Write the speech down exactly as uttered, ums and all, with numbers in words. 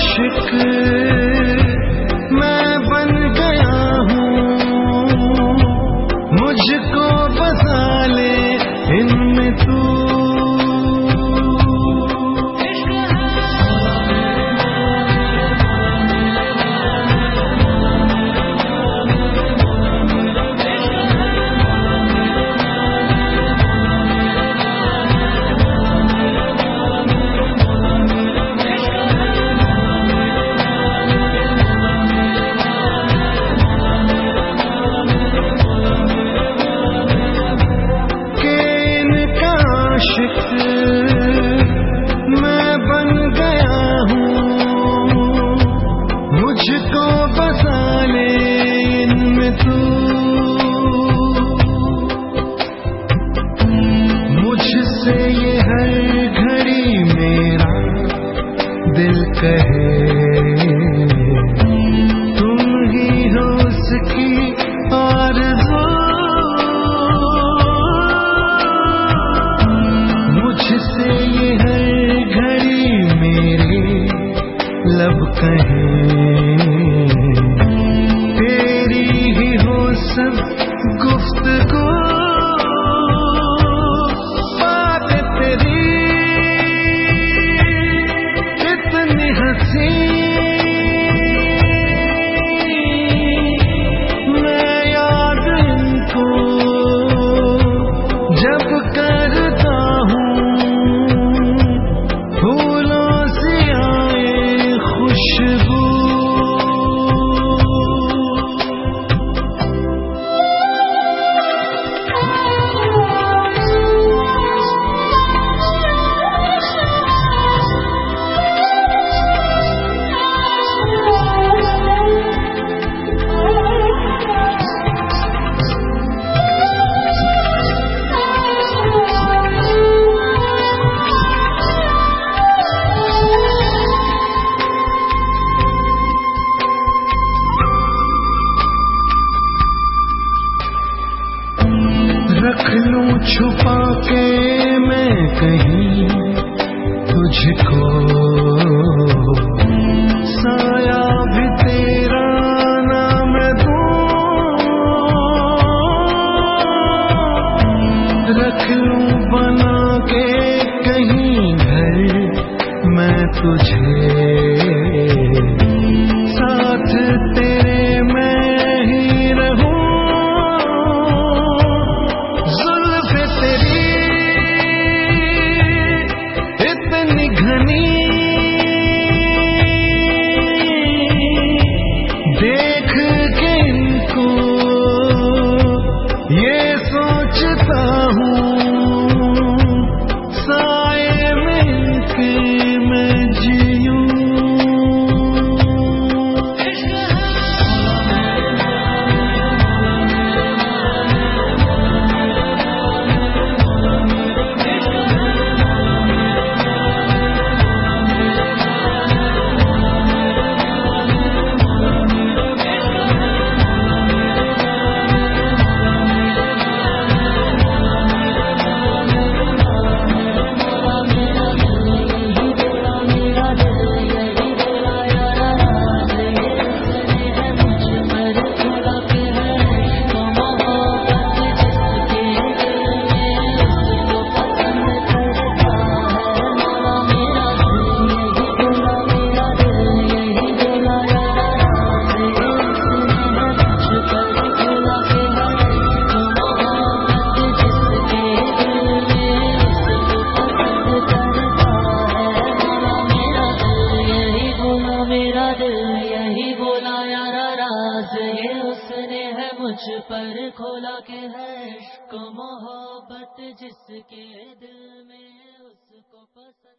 आशिक मैं बन गया हूँ, मुझको बसा ले इनमें तू। मैं बन गया हूँ, मुझको बसा ले इनमें तू। मुझसे ये हर घड़ी मेरा दिल कहे, तुम ही हो उसकी आरज़ू। मुझसे ये हर घड़ी मेरे लब कहें, तेरी ही हो सब गुफ्तगू। बात तेरी इतनी हंसी, मैं याद इनको जब करता हूँ, फूलों से आए खुशबू। रख लूं छुपा के मैं कहीं तुझको, साया भी तेरा नाम दूं। रख लूं बना के कहीं घर मैं तुझे, साथ तेरे मैं ही रहूं। देख के इनको ये सोचता हूँ, साए में इनके मैं जीऊँ। मुझ पर खोला के है इश्क मोहब्बत जिसके दिल में उसको पसंद।